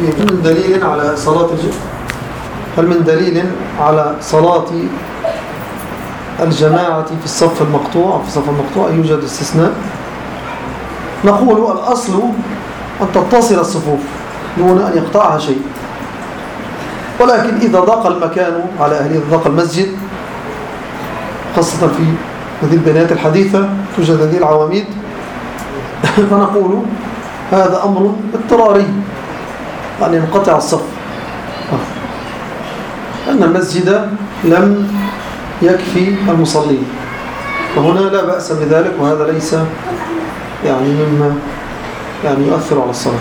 هل من دليل على صلاة الجماعة في الصف المقطوع يوجد استثناء؟ نقول الأصل أن تتصل الصفوف دون أن يقطعها شيء، ولكن إذا ضاق المكان على أهله، إذا ضاق المسجد خاصة في هذه البنايات الحديثة توجد هذه العواميد، فنقول هذا أمر اضطراري أن ينقطع الصف، أن المسجد لم يكفي المصلين، فهنا لا بأس بذلك، وهذا ليس مما يؤثر على الصلاة.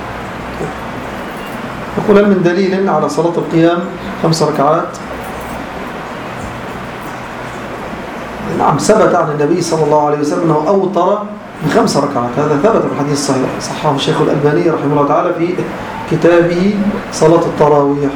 نقول هل من دليل على صلاة القيام 5 ركعات؟ نعم، ثبت عن النبي صلى الله عليه وسلم أنه أوتر ب5 ركعات، هذا ثبت في الحديث الصحيح، صححه الشيخ الألباني رحمه الله تعالى في كتابه صلاة التراويح.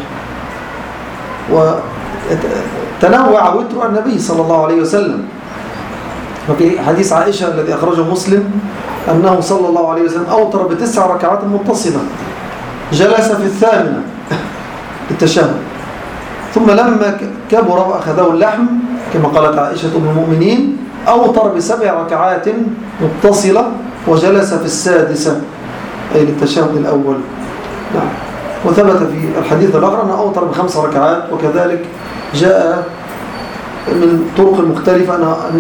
وتنوع وتر النبي صلى الله عليه وسلم، وفي حديث عائشة الذي أخرجه مسلم أنه صلى الله عليه وسلم أوتر ب9 ركعات متصلة، جلس في 8 التشهد، ثم لما كبر وأخذه اللحم كما قالت عائشة أم المؤمنين أوتر ب7 ركعات متصلة وجلس في 6 أي للتشهد الأول. نعم. وثبت في الحديث الآخر أنه أوتر ب5 ركعات، وكذلك جاء من طرق مختلفة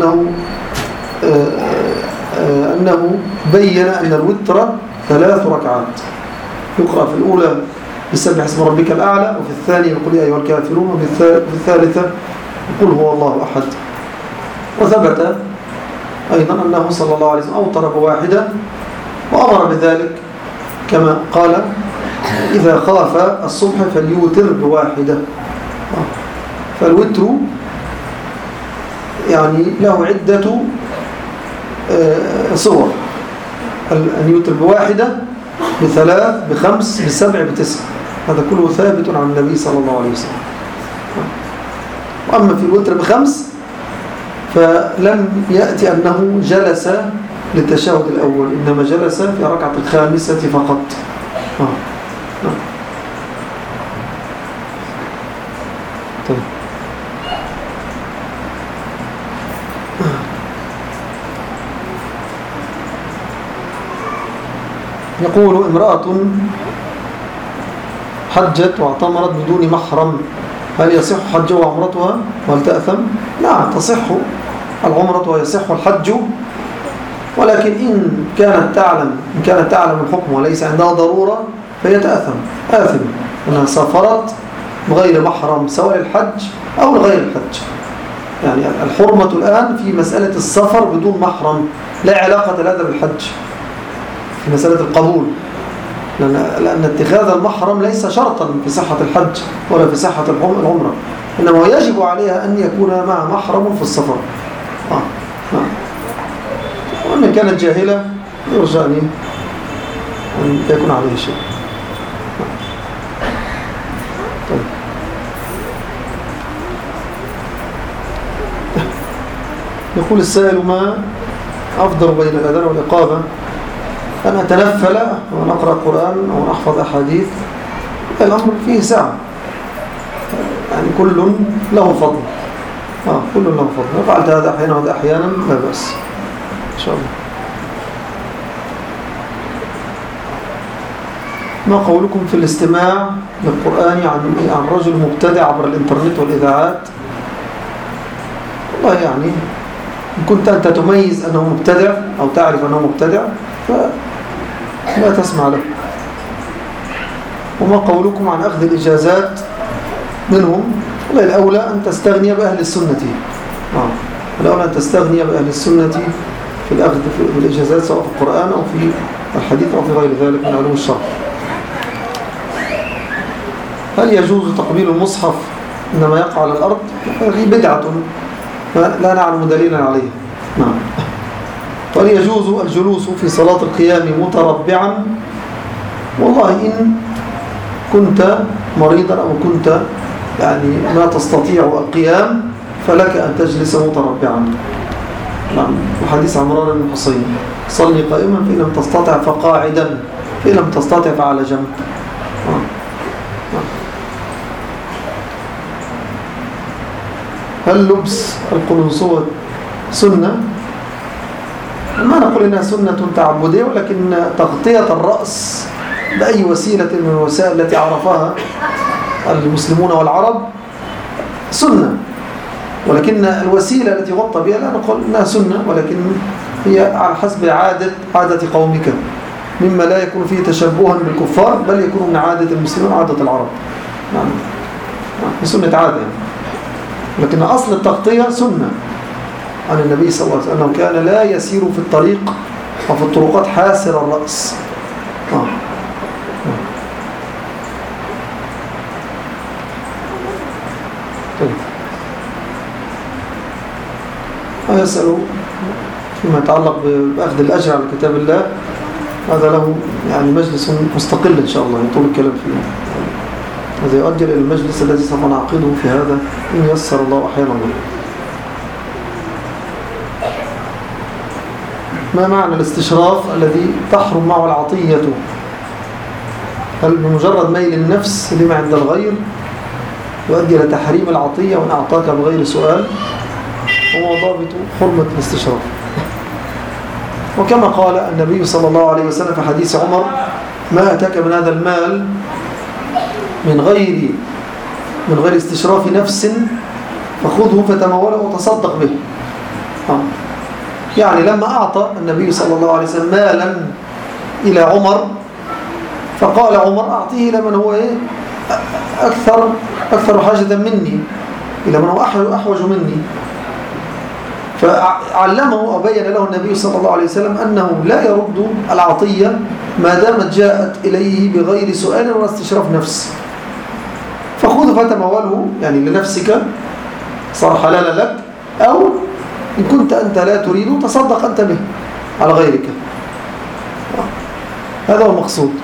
أنه بين أن الوتر 3 ركعات، يقرأ في الأولى بسبح اسم ربك الأعلى، وفي الثانية يقول يا أيها الكافرون، وفي الثالثة يقول هو الله أحد. وثبت أيضا أنه صلى الله عليه وسلم أوتر ب1 وأمر بذلك كما قال إذا خاف الصبح فليوتر ب1. فالوتر له عدة صور، أن يوتر ب1 ب3 ب5 ب7 ب9، هذا كله ثابت عن النبي صلى الله عليه وسلم. وأما في الوتر ب5 فلم يأتي أنه جلس للتشهد الأول، إنما جلس في الركعة الخامسة فقط. طيب. يقول امرأة حجت واعتمرت بدون محرم، هل يصح حجها وعمرتها وهل تأثم؟ نعم، تصح العمرة ويصح الحج، ولكن إن كانت تعلم الحكم وليس عندها ضرورة فهي آثم أنها سافرت بغير محرم سواء للحج أو لغير الحج. الحرمة الآن في مسألة السفر بدون محرم، لا علاقة لهذا بالحج في مسألة القبول، لأن اتخاذ المحرم ليس شرطا في صحة الحج ولا في صحة العمرة، إنما يجب عليها أن يكون مع محرم في السفر. وأن كانت جاهلة يرجى أن يكون عليه شيء. طيب. يقول السائل ما أفضل بين الأذان والإقامة؟ أن أتنفل ونقرأ قرآن أو نحفظ أحاديث، الأمر فيه ساعة، كل له فضل. كل له فضل، فعلت هذا أحيانا وهذا أحيانا لا بأس إن شاء الله. ما قولكم في الاستماع للقرآن عن رجل مبتدع عبر الإنترنت والإذاعات؟ والله إن كنت أنت تميز أنه مبتدع أو تعرف أنه مبتدع فلا تسمع له. وما قولكم عن أخذ الإجازات منهم؟ والله الأولى أن تستغني بأهل السنة. الأولى أن تستغني بأهل السنة في الأخذ بالإجازات سواء في القرآن أو في الحديث أو في غير ذلك من علوم الشرع. هل يجوز تقبيل المصحف إنما يقع على الأرض؟ هذه بدعة لا نعلم دليلا عليها. نعم. وهل يجوز الجلوس في صلاة القيام متربعا؟ والله إن كنت مريضا أو كنت ما تستطيع القيام فلك أن تجلس متربعا. نعم. وحديث عمران بن حصين صلي قائما فإن لم تستطع فقاعدا فإن لم تستطع فعلى جنب. هل لبس القلنسوة سنة؟ ما نقول إنها سنة تعبدية، ولكن تغطية الرأس بأي وسيلة من الوسائل التي عرفها المسلمون والعرب سنة، ولكن الوسيلة التي غطى بها لا نقول إنها سنة، ولكن هي على حسب عادة قومك، مما لا يكون فيه تشبها بالكفار، بل يكون من عادة المسلمين وعادة العرب. نعم، سنة عادة يعني. لكن أصل التغطية سنة عن النبي صلى الله عليه وسلم، أنه كان لا يسير في الطريق وفي الطرقات حاسر الرأس. يسأل فيما يتعلق بأخذ الأجر على كتاب الله، هذا له يعني مجلس مستقل إن شاء الله يطول الكلام فيه، هذا يؤجل إلى المجلس الذي سوف نعقده في هذا إن يسر الله أحيانا الله. ما معنى الاستشراف الذي تحرم معه العطية؟ هل بمجرد ميل النفس لما عند الغير يؤدي إلى تحريم العطية وإن أعطاك بغير سؤال؟ هو ضابط حرمة الاستشراف. وكما قال النبي صلى الله عليه وسلم في حديث عمر: ما أتاك من هذا المال من غير استشراف نفس فخذه فتموله وتصدق به. يعني لما أعطى النبي صلى الله عليه وسلم مالا إلى عمر، فقال عمر: أعطيه إلى من هو أكثر حاجة مني، إلى من هو أحوج مني. فعلمه وبين له النبي صلى الله عليه وسلم أنه لا يرد العطية ما دامت جاءت إليه بغير سؤال ولا استشراف نفس. فخذ فتموله، يعني لنفسك صار حلالا لك، أو إن كنت أنت لا تريد تصدق أنت به على غيرك. هذا هو المقصود.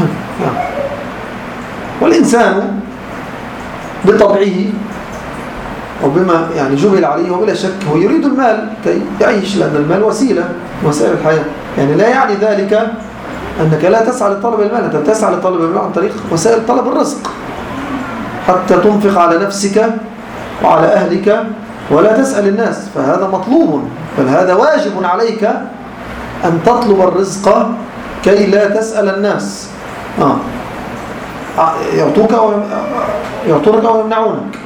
والإنسان بطبعه وبما يعني جبل عليه وبلا شك هو يريد المال كي يعيش، لأن المال وسيلة وسائل الحياة. يعني لا يعني ذلك أنك لا تسعى لطلب المال، أنت تسعى لطلب المال عن طريق وسائل طلب الرزق، حتى تنفق على نفسك وعلى أهلك ولا تسأل الناس، فهذا مطلوب، بل هذا واجب عليك أن تطلب الرزق كي لا تسأل الناس. يعطونك ويمنعونك.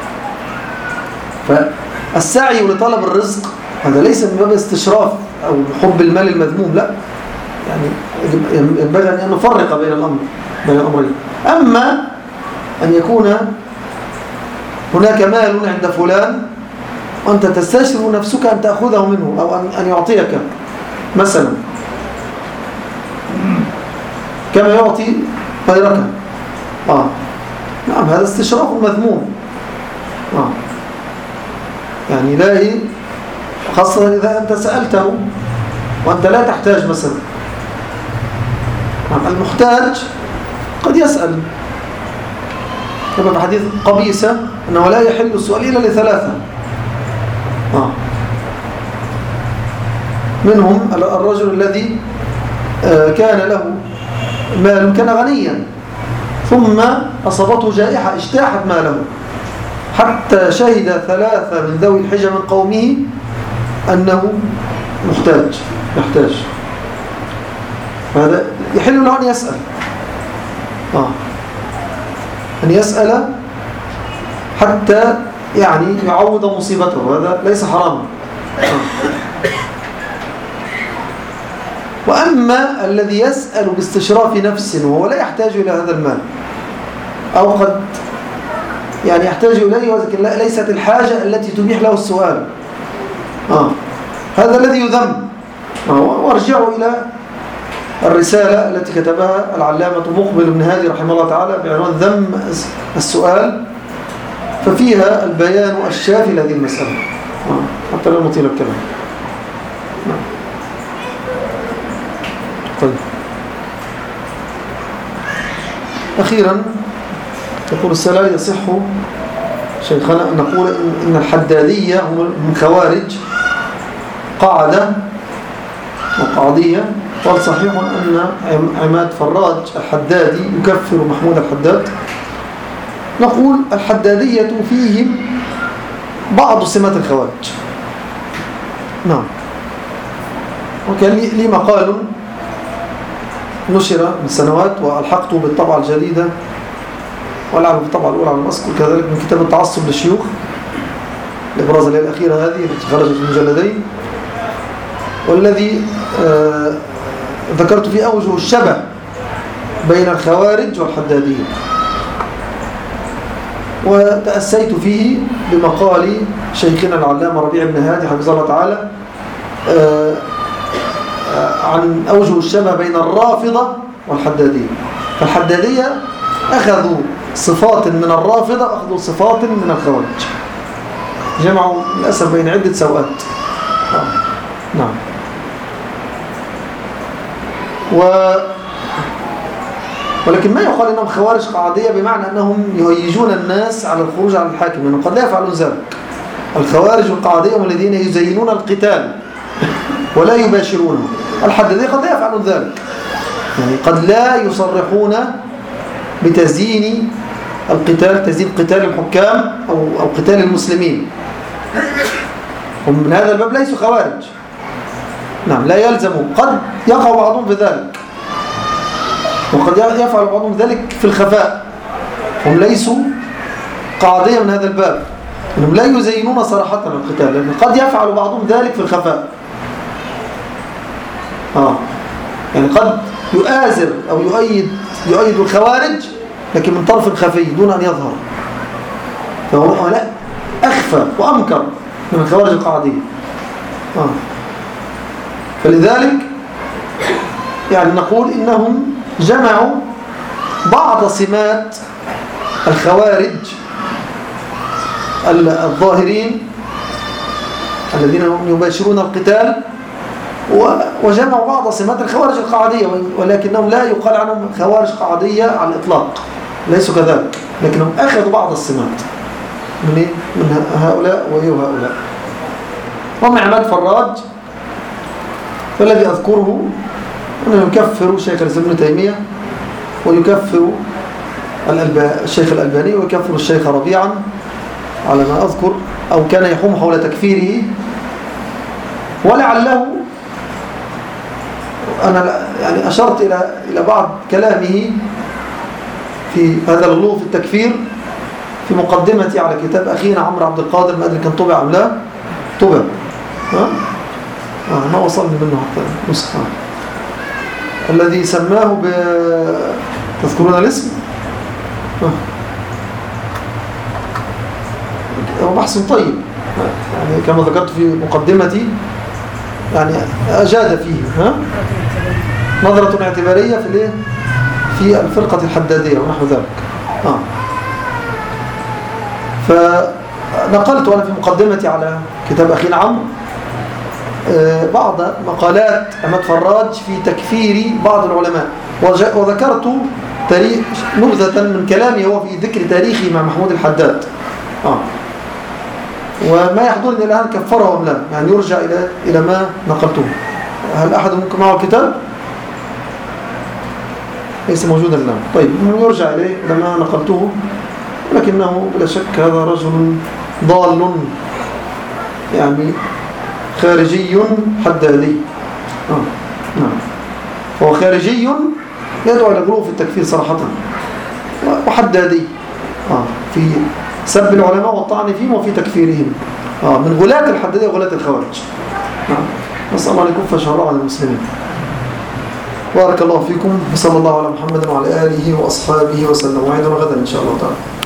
فالسعي لطلب الرزق هذا ليس من باب استشراف أو حب المال المذموم، لا، يعني ينبغي أن نفرق بين الأمرين. أما أن يكون هناك مال عند فلان وأنت تستشرف نفسك أن تأخذه منه أو أن يعطيك مثلا كما يعطي غيرك، نعم، هذا استشراف مذموم. يعني لا، خاصة إذا أنت سألته وأنت لا تحتاج مثلا. المحتاج قد يسأل، كما في حديث قبيسة أنه لا يحل السؤال إلا لثلاثة. منهم الرجل الذي كان له مال، كان غنيا، ثم أصابته جائحة اجتاحت ماله، حتى شهد 3 من ذوي الحجة من قومه أنه يحتاج. هذا يحل له أن يسأل، أن يسأل حتى يعني يعوض مصيبته، هذا ليس حراما. وأما الذي يسأل باستشراف نفس وهو لا يحتاج إلى هذا المال، أو قد يعني يحتاج إليه ولكن ليست الحاجة التي تبيح له السؤال، هذا الذي يذم. وارجعوا إلى الرسالة التي كتبها العلامة مقبل بن هادي رحمه الله تعالى بعنوان ذم السؤال، ففيها البيان الشافي لهذه المسألة، حتى لا نطيل الكلام. طيب، أخيرا يقول السلام: يصح شيخنا أن نقول إن الحدادية هم من خوارج قاعدة وقاعدية، والصحيح أن عماد فراج الحدادي يكفر محمود الحداد. نقول الحدادية فيهم بعض سمات الخوارج. نعم. وكان لي مقال نشر من سنوات وألحقته بالطبعة الجديدة ولعله في الطبعة الأولى على المذكور كذلك من كتاب التعصب للشيوخ، الإبراز اللي الأخيرة هذه التي خرجت في مجلدين، والذي ذكرت فيه أوجه الشبه بين الخوارج والحدادية، وتأسيت فيه بمقال شيخنا العلامة ربيع بن هادي حفظه الله تعالى عن أوجه الشبه بين الرافضة والحدادية. فالحدادية أخذوا صفات من الرافضة، أخذوا صفات من الخوارج، جمعوا للأسف بين عدة سوءات. نعم. ولكن ما يقال أنهم خوارج قاعدية بمعنى أنهم يهيجون الناس على الخروج على الحاكم، لأنه قد لا يفعلون ذلك. الخوارج القاعدية هم الذين يزينون القتال ولا يباشرونه. الحدادية قد لا يفعلون ذلك، يعني قد لا يصرحون بتزيين القتال، تزيين قتال الحكام أو قتال المسلمين. هم من هذا الباب ليسوا خوارج. نعم، لا يلزم، قد يقع بعضهم في ذلك وقد يفعل بعضهم ذلك في الخفاء. هم ليسوا قاعدية من هذا الباب، انهم لا يزينون صراحة القتال، لأن قد يفعل بعضهم ذلك في الخفاء. يعني قد يؤازر أو يؤيد الخوارج لكن من طرف خفي دون أن يظهر، فهو لا أخفى وأمكر من الخوارج القاعدية. فلذلك يعني نقول إنهم جمعوا بعض سمات الخوارج الظاهرين الذين يباشرون القتال، وجمعوا بعض سمات الخوارج القاعدية، ولكنهم لا يقال عنهم خوارج قاعدية على الإطلاق، ليسوا كذلك، لكنهم أخذوا بعض السمات من هؤلاء وهؤلاء. ومن عماد فراج فالذي أذكره أنه يكفر شيخ الإسلام ابن تيمية، ويكفر الشيخ الألباني، ويكفر الشيخ ربيعا على ما أذكر، أو كان يحوم حول تكفيره. ولعله أنا يعني أشرت إلى بعض كلامه في هذا الغلو في التكفير في مقدمتي على كتاب أخينا عمرو عبد القادر، ما أدري كان طبع أم لا. طبع ما وصلني منه حتى نسخة، الذي سماه تذكرون الاسم؟ هو بحث طيب، يعني كما ذكرت في مقدمتي، يعني أجاد فيه نظرة اعتبارية في الفرقة الحدادية ونحو ذلك. فنقلت أنا في مقدمتي على كتاب أخينا عمرو بعض مقالات عماد فراج في تكفير بعض العلماء، وذكرت نبذة من كلامي هو في ذكر تاريخي مع محمود الحداد. وما يحضرني الآن كفره أم لا، يعني يرجع إلى ما نقلته. هل أحد منكم معه الكتاب؟ ليس موجودا الآن. طيب، يرجع إليه إلى ما نقلته، لكنه بلا شك هذا رجل ضال، يعني خارجي حدادي. نعم، هو خارجي يدعو إلى الغلو في التكفير صراحة، وحدادي في سب العلماء والطعن فيهم وفي تكفيرهم، من غلاة الحدادية وغلاة الخوارج. نسأل الله أن يكف شر على المسلمين. بارك الله فيكم، وصلى الله على محمد وعلى آله وأصحابه وسلم، وعندنا غدا إن شاء الله تعالى.